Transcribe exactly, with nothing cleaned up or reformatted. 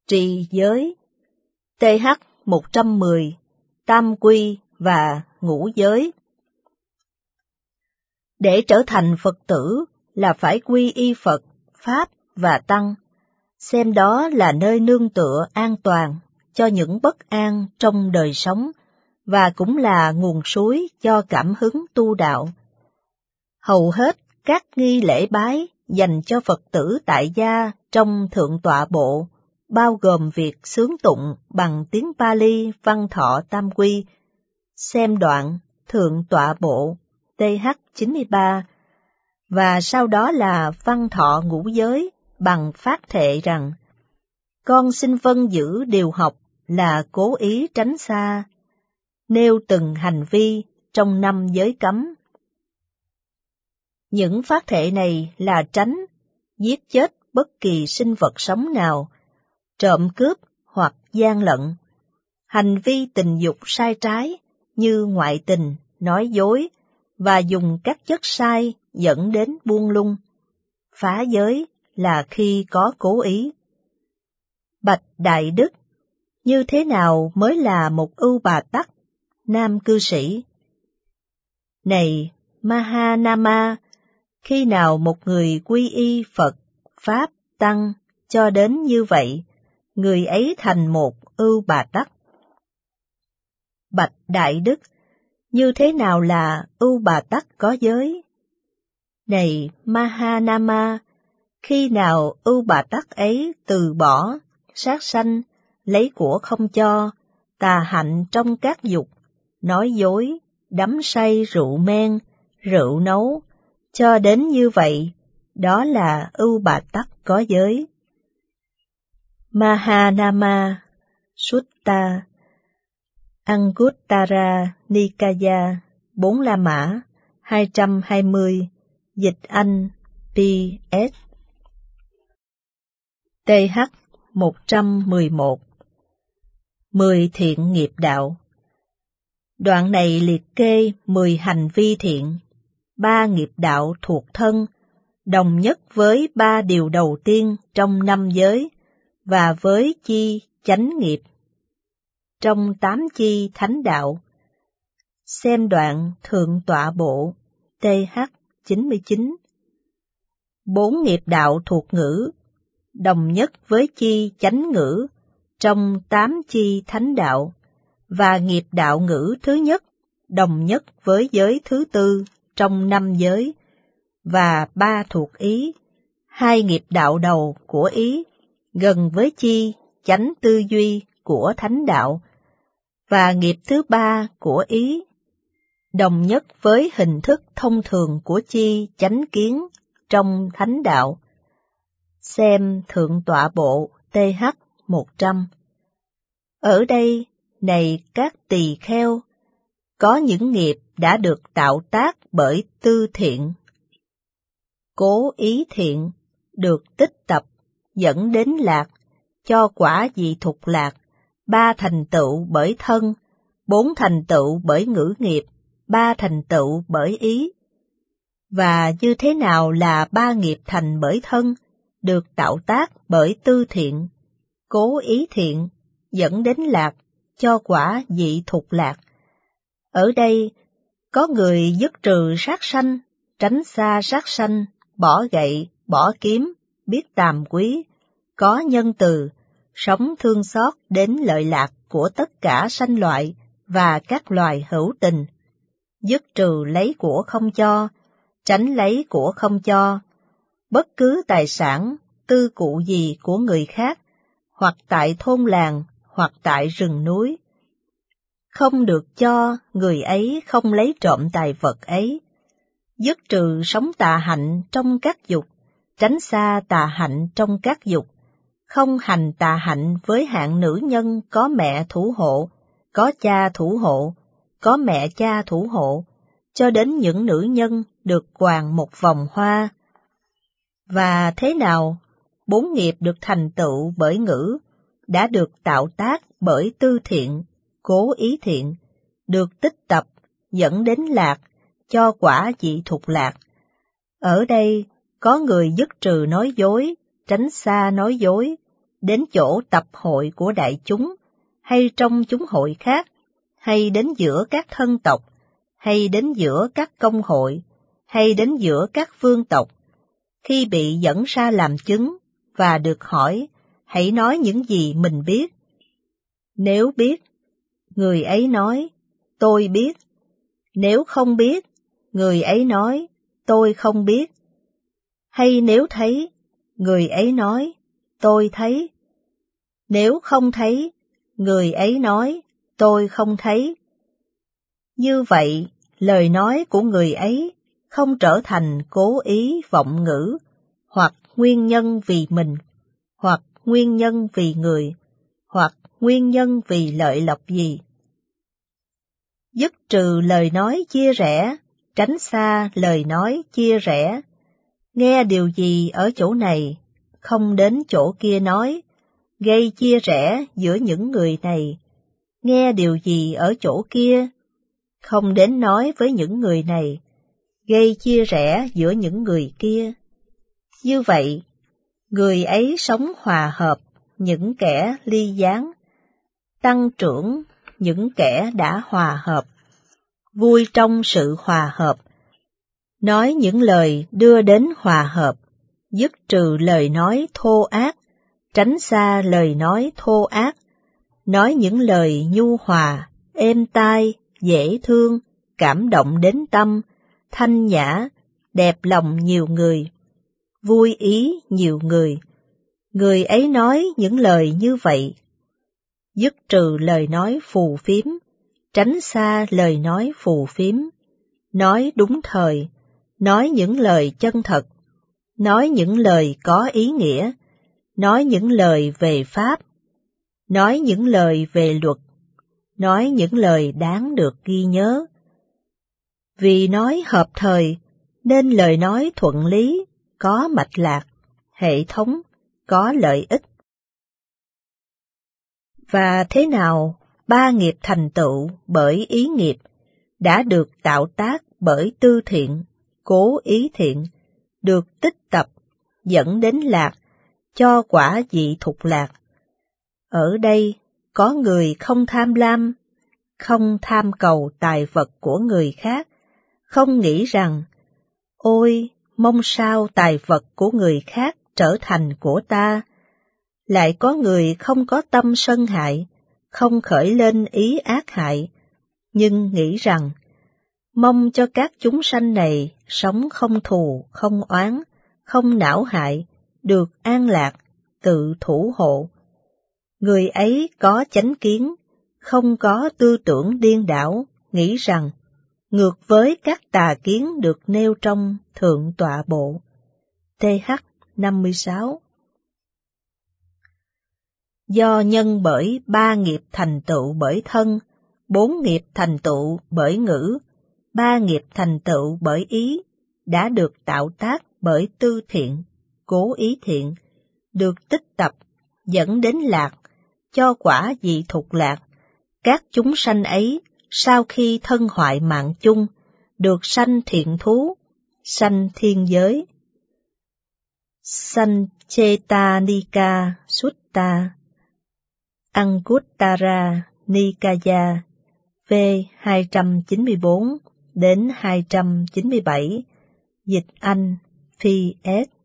trì giới. T H một trăm mười, tam quy và ngũ giới. Để trở thành Phật tử là phải quy y Phật, Pháp và Tăng, xem đó là nơi nương tựa an toàn cho những bất an trong đời sống, và cũng là nguồn suối cho cảm hứng tu đạo. Hầu hết các nghi lễ bái dành cho Phật tử tại gia trong Thượng Tọa Bộ, bao gồm việc xướng tụng bằng tiếng Pali văn thọ tam quy, xem đoạn Thượng Tọa Bộ T H chín mươi ba, và sau đó là văn thọ ngũ giới bằng phát thệ rằng: con xin vâng giữ điều học là cố ý tránh xa, nêu từng hành vi trong năm giới cấm. Những phát thệ này là tránh giết chết bất kỳ sinh vật sống nào, trộm cướp hoặc gian lận, hành vi tình dục sai trái như ngoại tình, nói dối và dùng các chất sai dẫn đến buông lung. Phá giới là khi có cố ý. Bạch Đại Đức, như thế nào mới là một ưu bà tắc, nam cư sĩ? Này Mahanama, khi nào một người quy y Phật, Pháp, Tăng cho đến như vậy, người ấy thành một ưu bà tắc. Bạch Đại Đức, như thế nào là ưu bà tắc có giới? Này Mahanama, khi nào ưu bà tắc ấy từ bỏ sát sanh, lấy của không cho, tà hạnh trong các dục, nói dối, đắm say rượu men, rượu nấu, cho đến như vậy, đó là ưu bà tắc có giới. Mahanama Sutta Anguttara Nikaya bốn La Mã hai trăm hai mươi, dịch Anh P S. T H một trăm mười một. Mười thiện nghiệp đạo. Đoạn này liệt kê mười hành vi thiện, ba nghiệp đạo thuộc thân, đồng nhất với ba điều đầu tiên trong năm giới, và với chi chánh nghiệp trong tám chi thánh đạo. Xem đoạn Thượng Tọa Bộ T H chín mươi chín. Bốn nghiệp đạo thuộc ngữ, đồng nhất với chi chánh ngữ trong tám chi thánh đạo, và nghiệp đạo ngữ thứ nhất đồng nhất với giới thứ tư trong năm giới, và ba thuộc ý, hai nghiệp đạo đầu của ý gần với chi chánh tư duy của thánh đạo, và nghiệp thứ ba của ý đồng nhất với hình thức thông thường của chi chánh kiến trong thánh đạo. Xem Thượng Tọa Bộ T H một trăm. Ở đây, này các tỳ kheo, có những nghiệp đã được tạo tác bởi tư thiện. Cố ý thiện được tích tập dẫn đến lạc, cho quả vị thục lạc, ba thành tựu bởi thân, bốn thành tựu bởi ngữ nghiệp, ba thành tựu bởi ý. Và như thế nào là ba nghiệp thành bởi thân, được tạo tác bởi tư thiện, cố ý thiện, dẫn đến lạc, cho quả vị thục lạc? Ở đây, có người dứt trừ sát sanh, tránh xa sát sanh, bỏ gậy, bỏ kiếm, biết tàm quý, có nhân từ, sống thương xót đến lợi lạc của tất cả sanh loại và các loài hữu tình, dứt trừ lấy của không cho, tránh lấy của không cho, bất cứ tài sản, tư cụ gì của người khác, hoặc tại thôn làng, hoặc tại rừng núi. Không được cho, người ấy không lấy trộm tài vật ấy. Dứt trừ sống tà hạnh trong các dục, tránh xa tà hạnh trong các dục, không hành tà hạnh với hạng nữ nhân có mẹ thủ hộ, có cha thủ hộ, có mẹ cha thủ hộ, cho đến những nữ nhân được quàng một vòng hoa. Và thế nào, bốn nghiệp được thành tựu bởi ngữ, đã được tạo tác bởi tư thiện, cố ý thiện, được tích tập, dẫn đến lạc, cho quả vị thục lạc. Ở đây, có người dứt trừ nói dối, tránh xa nói dối, đến chỗ tập hội của đại chúng, hay trong chúng hội khác, hay đến giữa các thân tộc, hay đến giữa các công hội, hay đến giữa các vương tộc, khi bị dẫn ra làm chứng và được hỏi, hãy nói những gì mình biết. Nếu biết, người ấy nói, tôi biết. Nếu không biết, người ấy nói, tôi không biết. Hay nếu thấy, người ấy nói, tôi thấy. Nếu không thấy, người ấy nói, tôi không thấy. Như vậy, lời nói của người ấy không trở thành cố ý vọng ngữ, hoặc nguyên nhân vì mình, hoặc nguyên nhân vì người, hoặc nguyên nhân vì lợi lộc gì. Dứt trừ lời nói chia rẽ, tránh xa lời nói chia rẽ. Nghe điều gì ở chỗ này, không đến chỗ kia nói, gây chia rẽ giữa những người này. Nghe điều gì ở chỗ kia, không đến nói với những người này, gây chia rẽ giữa những người kia. Như vậy, người ấy sống hòa hợp những kẻ ly gián, tăng trưởng những kẻ đã hòa hợp, vui trong sự hòa hợp, nói những lời đưa đến hòa hợp, dứt trừ lời nói thô ác, tránh xa lời nói thô ác, nói những lời nhu hòa, êm tai, dễ thương, cảm động đến tâm, thanh nhã, đẹp lòng nhiều người, vui ý nhiều người. Người ấy nói những lời như vậy. Dứt trừ lời nói phù phiếm, tránh xa lời nói phù phiếm, nói đúng thời, nói những lời chân thật, nói những lời có ý nghĩa, nói những lời về pháp, nói những lời về luật, nói những lời đáng được ghi nhớ. Vì nói hợp thời, nên lời nói thuận lý, có mạch lạc, hệ thống, có lợi ích. Và thế nào ba nghiệp thành tựu bởi ý nghiệp đã được tạo tác bởi tư thiện, cố ý thiện, được tích tập, dẫn đến lạc, cho quả vị thục lạc. Ở đây có người không tham lam, không tham cầu tài vật của người khác, không nghĩ rằng, ôi, mong sao tài vật của người khác trở thành của ta. Lại có người không có tâm sân hại, không khởi lên ý ác hại, nhưng nghĩ rằng, mong cho các chúng sanh này sống không thù, không oán, không não hại, được an lạc, tự thủ hộ. Người ấy có chánh kiến, không có tư tưởng điên đảo, nghĩ rằng, ngược với các tà kiến được nêu trong Thượng Tọa Bộ. T H năm mươi sáu. Do nhân bởi ba nghiệp thành tựu bởi thân, bốn nghiệp thành tựu bởi ngữ, ba nghiệp thành tựu bởi ý, đã được tạo tác bởi tư thiện, cố ý thiện, được tích tập, dẫn đến lạc, cho quả vị thục lạc. Các chúng sanh ấy, sau khi thân hoại mạng chung, được sanh thiện thú, sanh thiên giới. Sanchetanika Sutta Anguttara Nikaya V hai trăm chín mươi bốn đến hai trăm chín mươi bảy, dịch Anh Phi S.